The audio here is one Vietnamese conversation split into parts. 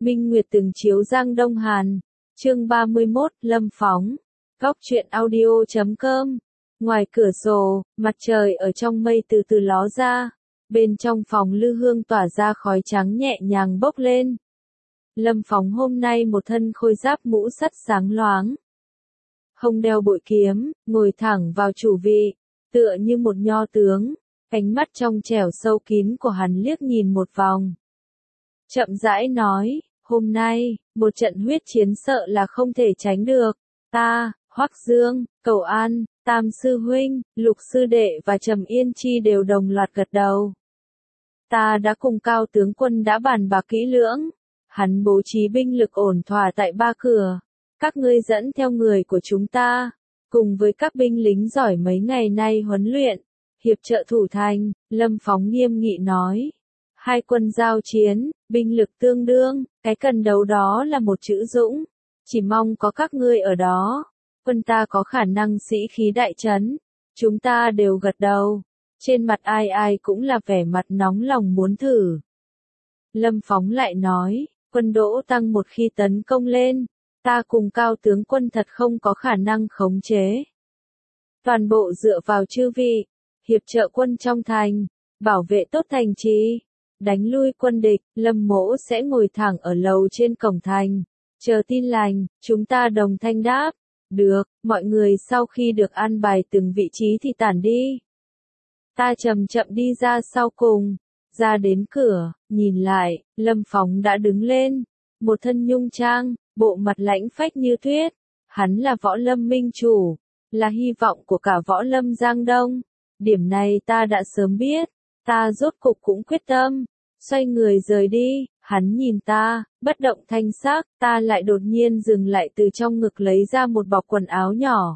Minh Nguyệt từng chiếu Giang Đông Hàn. Chương 31, Lâm Phóng. Góc truyện audio.com. Ngoài cửa sổ, mặt trời ở trong mây từ từ ló ra. Bên trong phòng lư hương tỏa ra khói trắng nhẹ nhàng bốc lên. Lâm Phóng hôm nay một thân khôi giáp mũ sắt sáng loáng. Hông đeo bội kiếm, ngồi thẳng vào chủ vị, tựa như một nho tướng. Ánh mắt trong trẻo sâu kín của hắn liếc nhìn một vòng. Chậm rãi nói, hôm nay, một trận huyết chiến sợ là không thể tránh được. Ta, Hoắc Dương, Cầu An, Tam Sư Huynh, Lục Sư Đệ và Trầm Yên Chi đều đồng loạt gật đầu. Ta đã cùng Cao tướng quân đã bàn bạc kỹ lưỡng. Hắn bố trí binh lực ổn thỏa tại ba cửa. Các ngươi dẫn theo người của chúng ta, cùng với các binh lính giỏi mấy ngày nay huấn luyện, hiệp trợ thủ thành. Lâm Phóng nghiêm nghị nói. Hai quân giao chiến, binh lực tương đương, cái cần đấu đó là một chữ dũng. Chỉ mong có các ngươi ở đó, quân ta có khả năng sĩ khí đại trấn. Chúng ta đều gật đầu, trên mặt ai ai cũng là vẻ mặt nóng lòng muốn thử. Lâm Phóng lại nói, quân Đỗ Tăng một khi tấn công lên, ta cùng Cao tướng quân thật không có khả năng khống chế. Toàn bộ dựa vào chư vị, hiệp trợ quân trong thành, bảo vệ tốt thành trì, đánh lui quân địch. Lâm Mỗ sẽ ngồi thẳng ở lầu trên cổng thành, chờ tin lành. Chúng ta đồng thanh đáp, được. Mọi người sau khi được an bài từng vị trí thì tản đi. Ta chậm chậm đi ra sau cùng, ra đến cửa, nhìn lại, Lâm Phóng đã đứng lên, một thân nhung trang, bộ mặt lãnh phách như tuyết. Hắn là võ lâm minh chủ, là hy vọng của cả võ lâm Giang Đông. Điểm này ta đã sớm biết, ta rốt cục cũng quyết tâm, xoay người rời đi. Hắn nhìn ta, bất động thanh sắc, ta lại đột nhiên dừng lại, từ trong ngực lấy ra một bọc quần áo nhỏ.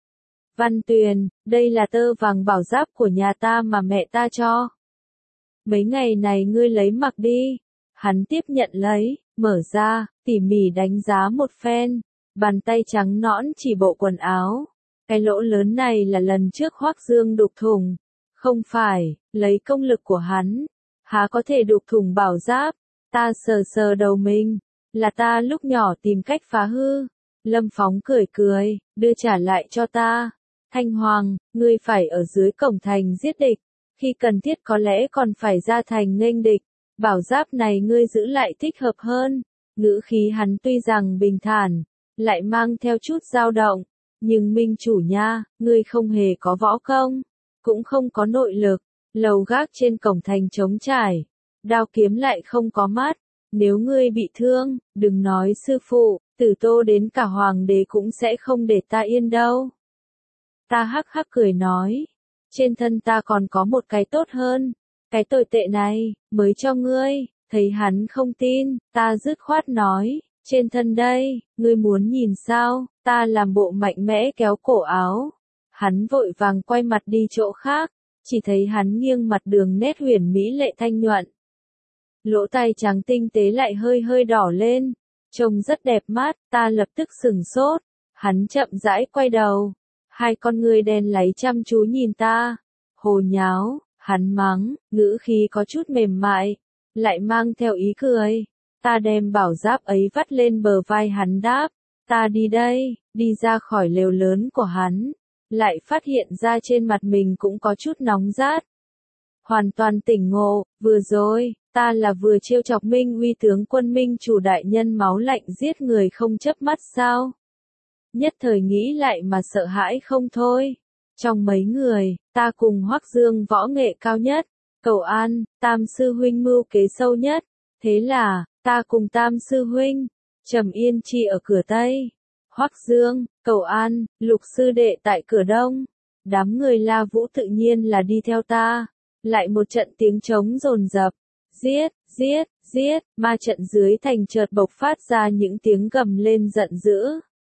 Văn Tuyền, đây là tơ vàng bảo giáp của nhà ta mà mẹ ta cho. Mấy ngày này ngươi lấy mặc đi. Hắn tiếp nhận lấy, mở ra, tỉ mỉ đánh giá một phen, bàn tay trắng nõn chỉ bộ quần áo. Cái lỗ lớn này là lần trước Hoắc Dương đục thủng. Không phải, lấy công lực của hắn, há có thể đục thủng bảo giáp. Ta sờ sờ đầu mình, là ta lúc nhỏ tìm cách phá hư. Lâm Phóng cười cười, đưa trả lại cho ta. Thanh Hoàng, ngươi phải ở dưới cổng thành giết địch, khi cần thiết có lẽ còn phải ra thành nghênh địch. Bảo giáp này ngươi giữ lại thích hợp hơn. Ngữ khí hắn tuy rằng bình thản, lại mang theo chút dao động. Nhưng minh chủ nha, ngươi không hề có võ công, cũng không có nội lực. Lầu gác trên cổng thành trống trải, đao kiếm lại không có mắt. Nếu ngươi bị thương, đừng nói sư phụ, từ Tô đến cả hoàng đế cũng sẽ không để ta yên đâu. Ta hắc hắc cười nói, trên thân ta còn có một cái tốt hơn, cái tồi tệ này, mới cho ngươi. Thấy hắn không tin, ta dứt khoát nói, trên thân đây, ngươi muốn nhìn sao? Ta làm bộ mạnh mẽ kéo cổ áo. Hắn vội vàng quay mặt đi chỗ khác, chỉ thấy hắn nghiêng mặt, đường nét huyền mỹ lệ thanh nhuận. Lỗ tai trắng tinh tế lại hơi hơi đỏ lên, trông rất đẹp mắt. Ta lập tức sửng sốt. Hắn chậm rãi quay đầu, hai con ngươi đen láy chăm chú nhìn ta. Hồ nháo, hắn mắng, ngữ khí có chút mềm mại, lại mang theo ý cười. Ta đem bảo giáp ấy vắt lên bờ vai hắn đáp, ta đi đây. Đi ra khỏi lều lớn của hắn, lại phát hiện ra trên mặt mình cũng có chút nóng rát. Hoàn toàn tỉnh ngộ, vừa rồi, ta là vừa trêu chọc Minh Uy tướng quân Minh chủ đại nhân máu lạnh giết người không chớp mắt sao? Nhất thời nghĩ lại mà sợ hãi không thôi. Trong mấy người, ta cùng Hoắc Dương võ nghệ cao nhất, Cầu An, Tam Sư Huynh mưu kế sâu nhất. Thế là, ta cùng Tam Sư Huynh, Trầm Yên Chi ở cửa Tây, Hoắc Dương, Cầu An, Lục Sư Đệ tại cửa Đông. Đám người La Vũ tự nhiên là đi theo ta. Lại một trận tiếng trống dồn dập. Giết, giết, giết. Ma trận dưới thành chợt bộc phát ra những tiếng gầm lên giận dữ.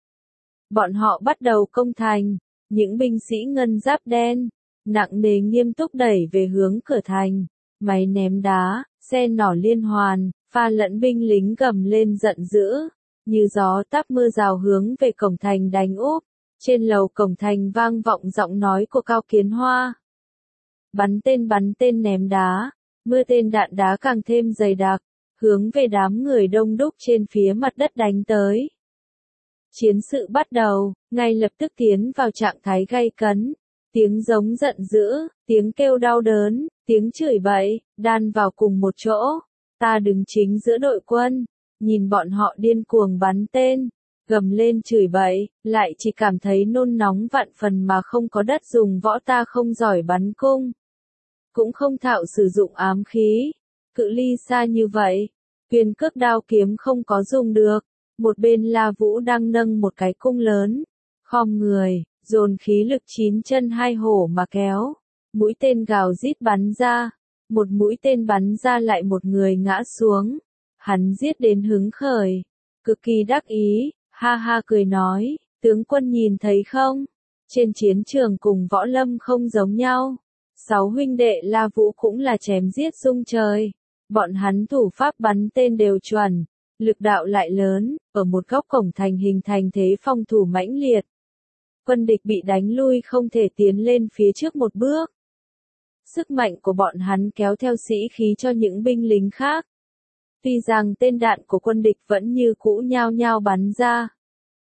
Bọn họ bắt đầu công thành. Những binh sĩ ngân giáp đen, nặng nề nghiêm túc đẩy về hướng cửa thành. Máy ném đá, xe nỏ liên hoàn, pha lẫn binh lính gầm lên giận dữ. Như gió táp mưa rào hướng về cổng thành đánh úp. Trên lầu cổng thành vang vọng giọng nói của Cao Kiến Hoa. Bắn tên ném đá, mưa tên đạn đá càng thêm dày đặc. hướng về đám người đông đúc trên phía mặt đất đánh tới. Chiến sự bắt đầu, ngay lập tức tiến vào trạng thái gay cấn. Tiếng giống giận dữ, tiếng kêu đau đớn, tiếng chửi bậy, đan vào cùng một chỗ. Ta đứng chính giữa đội quân, nhìn bọn họ điên cuồng bắn tên, gầm lên chửi bậy, lại chỉ cảm thấy nôn nóng vạn phần mà không có đất dùng võ. Ta không giỏi bắn cung, cũng không thạo sử dụng ám khí, cự ly xa như vậy, quyền cước đao kiếm không có dùng được. Một bên La Vũ đang nâng một cái cung lớn, khom người, dồn khí lực 9 chân 2 hổ mà kéo. Mũi tên gào rít bắn ra, một mũi tên bắn ra lại một người ngã xuống. Hắn giết đến hứng khởi, cực kỳ đắc ý, ha ha cười nói, tướng quân nhìn thấy không? Trên chiến trường cùng võ lâm không giống nhau. 6 huynh đệ La Vũ cũng là chém giết rung trời. Bọn hắn thủ pháp bắn tên đều chuẩn, lực đạo lại lớn, ở một góc cổng thành hình thành thế phòng thủ mãnh liệt. Quân địch bị đánh lui không thể tiến lên phía trước một bước. Sức mạnh của bọn hắn kéo theo sĩ khí cho những binh lính khác. Tuy rằng tên đạn của quân địch vẫn như cũ nhao nhao bắn ra.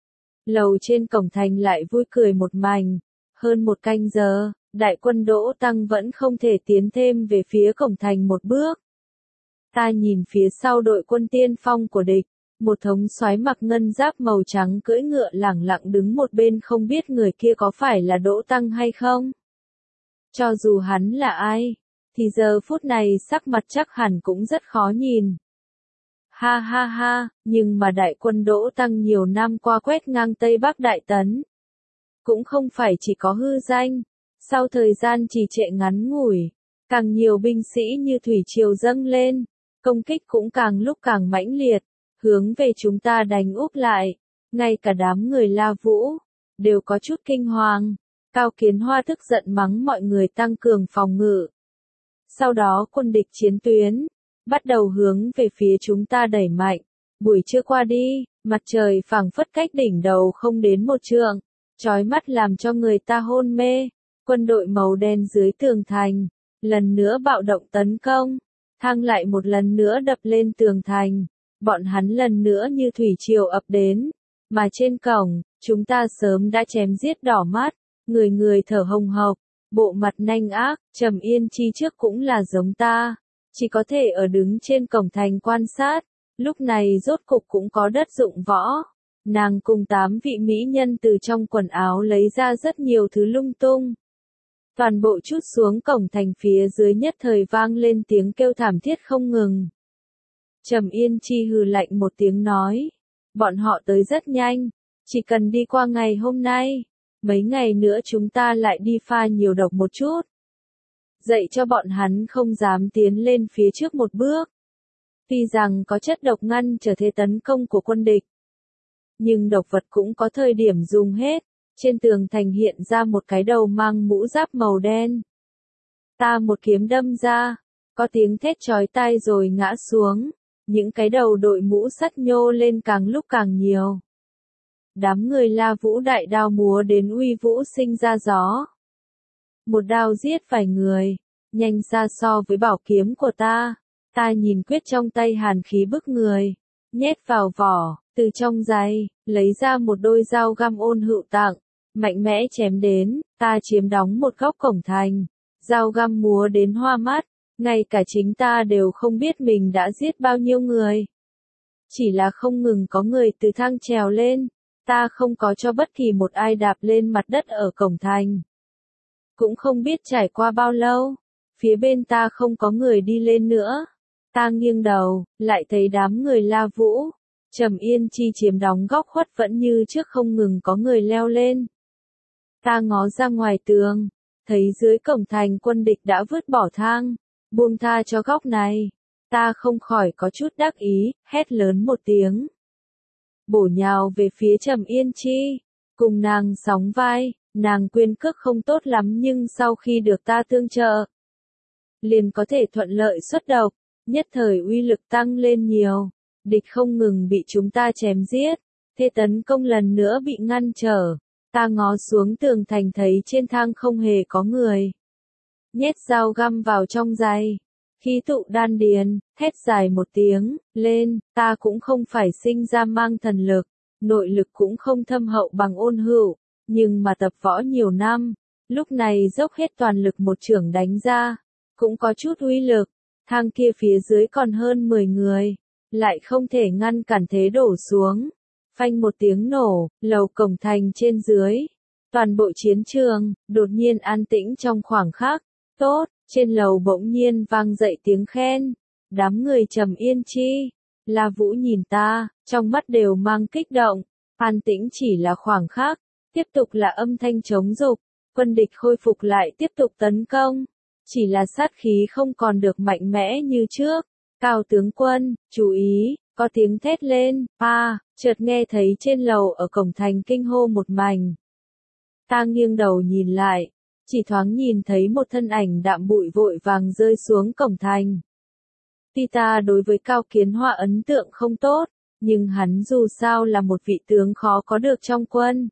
Lầu trên cổng thành lại vui cười một mảnh. Hơn một canh giờ, đại quân Đỗ Tăng vẫn không thể tiến thêm về phía cổng thành một bước. Ta nhìn phía sau đội quân tiên phong của địch, một thống soái mặc ngân giáp màu trắng cưỡi ngựa lẳng lặng đứng một bên, không biết người kia có phải là Đỗ Tăng hay không. Cho dù hắn là ai, thì giờ phút này sắc mặt chắc hẳn cũng rất khó nhìn. Ha ha ha, nhưng mà đại quân Đỗ Tăng nhiều năm qua quét ngang Tây Bắc Đại Tấn. Cũng không phải chỉ có hư danh, sau thời gian trì trệ ngắn ngủi, càng nhiều binh sĩ như thủy triều dâng lên, công kích cũng càng lúc càng mãnh liệt, hướng về chúng ta đánh úp lại. Ngay cả đám người La Vũ đều có chút kinh hoàng. Cao Kiến Hoa tức giận mắng mọi người tăng cường phòng ngự. Sau đó quân địch chiến tuyến bắt đầu hướng về phía chúng ta đẩy mạnh. Buổi trưa qua đi, mặt trời phảng phất cách đỉnh đầu không đến một trượng, chói mắt làm cho người ta hôn mê. Quân đội màu đen dưới tường thành lần nữa bạo động tấn công, thang lại một lần nữa đập lên tường thành. Bọn hắn lần nữa như thủy triều ập đến, mà trên cổng, chúng ta sớm đã chém giết đỏ mắt, người người thở hồng hộc, bộ mặt nanh ác. Trầm Yên Chi trước cũng là giống ta, chỉ có thể ở đứng trên cổng thành quan sát, lúc này rốt cục cũng có đất dụng võ. Nàng cùng 8 vị mỹ nhân từ trong quần áo lấy ra rất nhiều thứ lung tung. Toàn bộ trút xuống cổng thành, phía dưới nhất thời vang lên tiếng kêu thảm thiết không ngừng. Trầm Yên Chi hừ lạnh một tiếng nói, bọn họ tới rất nhanh, chỉ cần đi qua ngày hôm nay, mấy ngày nữa chúng ta lại đi pha nhiều độc một chút. Dạy cho bọn hắn không dám tiến lên phía trước một bước. Tuy rằng có chất độc ngăn trở thế tấn công của quân địch, nhưng độc vật cũng có thời điểm dùng hết. Trên tường thành hiện ra một cái đầu mang mũ giáp màu đen. Ta một kiếm đâm ra, có tiếng thét chói tai rồi ngã xuống. Những cái đầu đội mũ sắt nhô lên càng lúc càng nhiều. Đám người La Vũ đại đao múa đến uy vũ sinh ra gió. Một đao giết vài người, nhanh xa so với bảo kiếm của ta. Ta nhìn quyết trong tay hàn khí bức người, nhét vào vỏ, từ trong giày, lấy ra một đôi dao găm ôn hữu tặng, mạnh mẽ chém đến. Ta chiếm đóng một góc cổng thành, dao găm múa đến hoa mắt, ngay cả chính ta đều không biết mình đã giết bao nhiêu người. Chỉ là không ngừng có người từ thang trèo lên, ta không có cho bất kỳ một ai đạp lên mặt đất ở cổng thành. Cũng không biết trải qua bao lâu, phía bên ta không có người đi lên nữa. Ta nghiêng đầu, lại thấy đám người La Vũ, Trầm Yên Chi chiếm đóng góc khuất vẫn như trước không ngừng có người leo lên. Ta ngó ra ngoài tường, thấy dưới cổng thành quân địch đã vứt bỏ thang, buông tha cho góc này. Ta không khỏi có chút đắc ý, hét lớn một tiếng. Bổ nhào về phía Trầm Yên Chi, cùng nàng sóng vai. Nàng quyền cước không tốt lắm nhưng sau khi được ta tương trợ, liền có thể thuận lợi xuất độc, nhất thời uy lực tăng lên nhiều. Địch không ngừng bị chúng ta chém giết, thế tấn công lần nữa bị ngăn trở. Ta ngó xuống tường thành thấy trên thang không hề có người. Nhét dao găm vào trong giày, khí tụ đan điền, thét dài một tiếng, lên, ta cũng không phải sinh ra mang thần lực, nội lực cũng không thâm hậu bằng Ôn Hữu, nhưng mà tập võ nhiều năm, lúc này dốc hết toàn lực một chưởng đánh ra, cũng có chút uy lực, thang kia phía dưới còn hơn 10 người, lại không thể ngăn cản thế đổ xuống. Phanh một tiếng nổ, lầu cổng thành trên dưới, toàn bộ chiến trường, đột nhiên an tĩnh trong khoảng khắc, tốt, trên lầu bỗng nhiên vang dậy tiếng khen, đám người trầm yên chi, La Vũ nhìn ta, trong mắt đều mang kích động, an tĩnh chỉ là khoảng khắc, tiếp tục là âm thanh chống dục, quân địch khôi phục lại tiếp tục tấn công, chỉ là sát khí không còn được mạnh mẽ như trước, Cao tướng quân, chú ý, có tiếng thét lên, chợt nghe thấy trên lầu ở cổng thành kinh hô một mảnh. Ta nghiêng đầu nhìn lại, chỉ thoáng nhìn thấy một thân ảnh đạm bụi vội vàng rơi xuống cổng thành. Tuy ta đối với Cao Kiến Hoa ấn tượng không tốt, nhưng hắn dù sao là một vị tướng khó có được trong quân.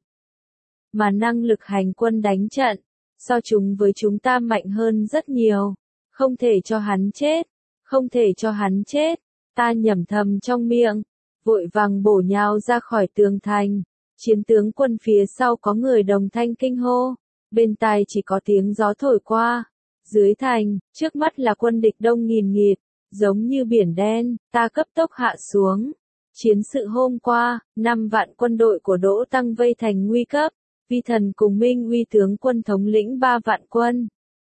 Mà năng lực hành quân đánh trận, so chúng với chúng ta mạnh hơn rất nhiều. Không thể cho hắn chết, không thể cho hắn chết, ta nhẩm thầm trong miệng, vội vàng bổ nhào ra khỏi tường thành. Chiến tướng quân phía sau có người đồng thanh kinh hô, bên tai chỉ có tiếng gió thổi qua. Dưới thành, trước mắt là quân địch đông nghìn nghịt, giống như biển đen, ta cấp tốc hạ xuống. Chiến sự hôm qua, 5 vạn quân đội của Đỗ Tăng vây thành nguy cấp, Vi Thần cùng Minh Uy tướng quân thống lĩnh 3 vạn quân.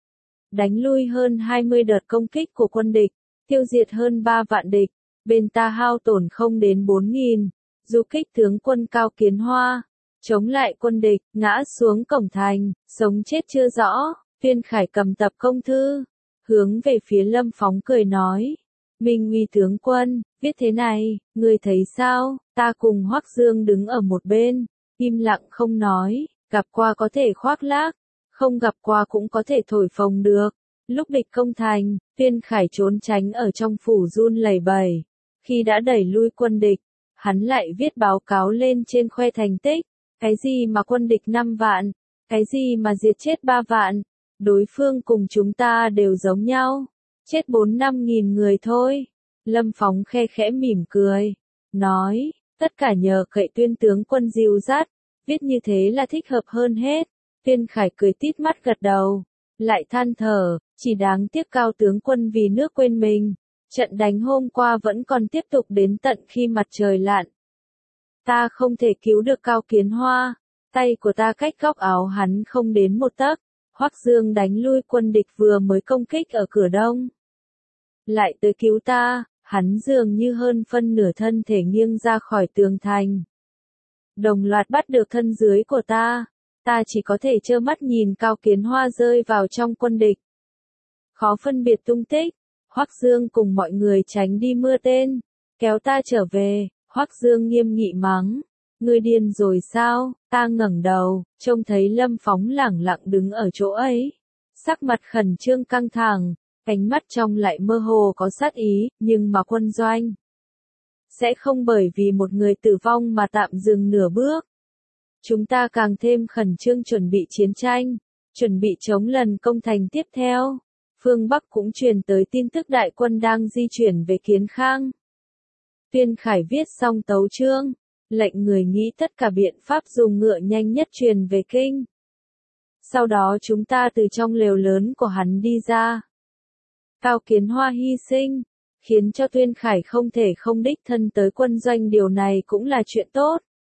Đánh lui hơn 20 đợt công kích của quân địch, tiêu diệt hơn 3 vạn địch, bên ta hao tổn không đến 4.000. Du kích tướng quân Cao Kiến Hoa, chống lại quân địch, ngã xuống cổng thành, sống chết chưa rõ. Viên Khải cầm tập công thư, hướng về phía Lâm Phóng cười nói, Minh Uy tướng quân, viết thế này, ngươi thấy sao? Ta cùng Hoắc Dương đứng ở một bên, im lặng không nói, gặp qua có thể khoác lác, không gặp qua cũng có thể thổi phồng được. Lúc địch công thành, Viên Khải trốn tránh ở trong phủ run lẩy bẩy, khi đã đẩy lui quân địch, hắn lại viết báo cáo lên trên khoe thành tích, cái gì mà quân địch 5 vạn, cái gì mà diệt chết 3 vạn, đối phương cùng chúng ta đều giống nhau, chết 4-5 nghìn người thôi. Lâm Phóng khe khẽ mỉm cười, nói, tất cả nhờ cậy Tuyên tướng quân dìu dắt, viết như thế là thích hợp hơn hết. Viên Khải cười tít mắt gật đầu, lại than thở, chỉ đáng tiếc Cao tướng quân vì nước quên mình. Trận đánh hôm qua vẫn còn tiếp tục đến tận khi mặt trời lặn. Ta không thể cứu được Cao Kiến Hoa, tay của ta cách góc áo hắn không đến một tấc. Hoắc Dương đánh lui quân địch vừa mới công kích ở cửa đông. Lại tới cứu ta, hắn dường như hơn phân nửa thân thể nghiêng ra khỏi tường thành. Đồng loạt bắt được thân dưới của ta chỉ có thể trơ mắt nhìn Cao Kiến Hoa rơi vào trong quân địch. Khó phân biệt tung tích. Hoắc Dương cùng mọi người tránh đi mưa tên, kéo ta trở về. Hoắc Dương nghiêm nghị mắng, ngươi điên rồi sao? Ta ngẩng đầu, trông thấy Lâm Phóng lẳng lặng đứng ở chỗ ấy, sắc mặt khẩn trương căng thẳng, ánh mắt trong lại mơ hồ có sát ý, nhưng mà quân doanh sẽ không bởi vì một người tử vong mà tạm dừng nửa bước. Chúng ta càng thêm khẩn trương chuẩn bị chiến tranh, chuẩn bị chống lần công thành tiếp theo. Phương Bắc cũng truyền tới tin tức đại quân đang di chuyển về Kiến Khang. Viên Khải viết xong tấu chương, lệnh người nghĩ tất cả biện pháp dùng ngựa nhanh nhất truyền về kinh. Sau đó chúng ta từ trong lều lớn của hắn đi ra. Cao Kiến Hoa hy sinh, khiến cho Viên Khải không thể không đích thân tới quân doanh, điều này cũng là chuyện tốt.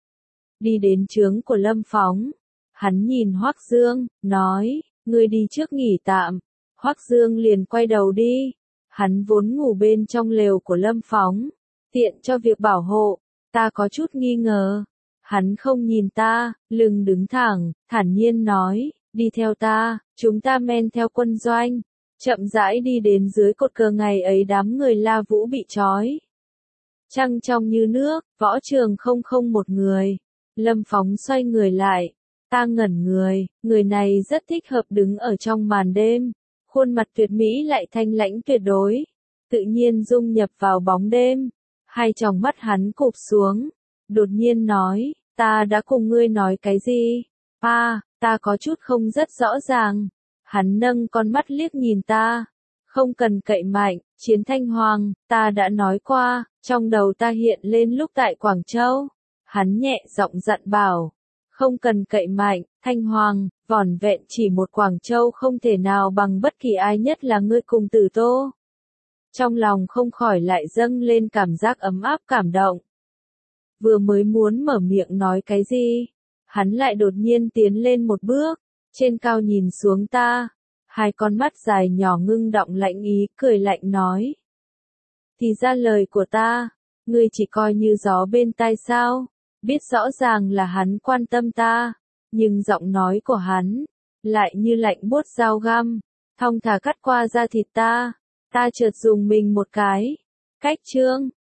Đi đến trướng của Lâm Phóng, hắn nhìn Hoắc Dương, nói, ngươi đi trước nghỉ tạm. Hoắc Dương liền quay đầu đi, hắn vốn ngủ bên trong lều của Lâm Phóng, tiện cho việc bảo hộ, ta có chút nghi ngờ. Hắn không nhìn ta, lưng đứng thẳng, thản nhiên nói, đi theo ta, chúng ta men theo quân doanh, chậm rãi đi đến dưới cột cờ. Ngày ấy đám người La Vũ bị trói. Trăng trong như nước, võ trường không một người. Lâm Phóng xoay người lại, ta ngẩn người này rất thích hợp đứng ở trong màn đêm. Khuôn mặt tuyệt mỹ lại thanh lãnh tuyệt đối, tự nhiên dung nhập vào bóng đêm. Hai tròng mắt hắn cụp xuống, đột nhiên nói, ta đã cùng ngươi nói cái gì? Ta có chút không rất rõ ràng. Hắn nâng con mắt liếc nhìn ta, Không cần cậy mạnh, Chiến Thanh Hoàng, ta đã nói qua, trong đầu ta hiện lên lúc tại Quảng Châu. Hắn nhẹ giọng dặn bảo, không cần cậy mạnh, Thanh Hoàng, vỏn vẹn chỉ một Quảng Châu không thể nào bằng bất kỳ ai, nhất là ngươi cùng Tử Tô. Trong lòng không khỏi lại dâng lên cảm giác ấm áp cảm động. Vừa mới muốn mở miệng nói cái gì, hắn lại đột nhiên tiến lên một bước, trên cao nhìn xuống ta, hai con mắt dài nhỏ ngưng động lạnh ý, cười lạnh nói. Thì ra lời của ta, ngươi chỉ coi như gió bên tai sao, biết rõ ràng là hắn quan tâm ta, nhưng giọng nói của hắn, lại như lạnh buốt dao găm, thong thả cắt qua da thịt ta chợt dùng mình một cái. Cách chương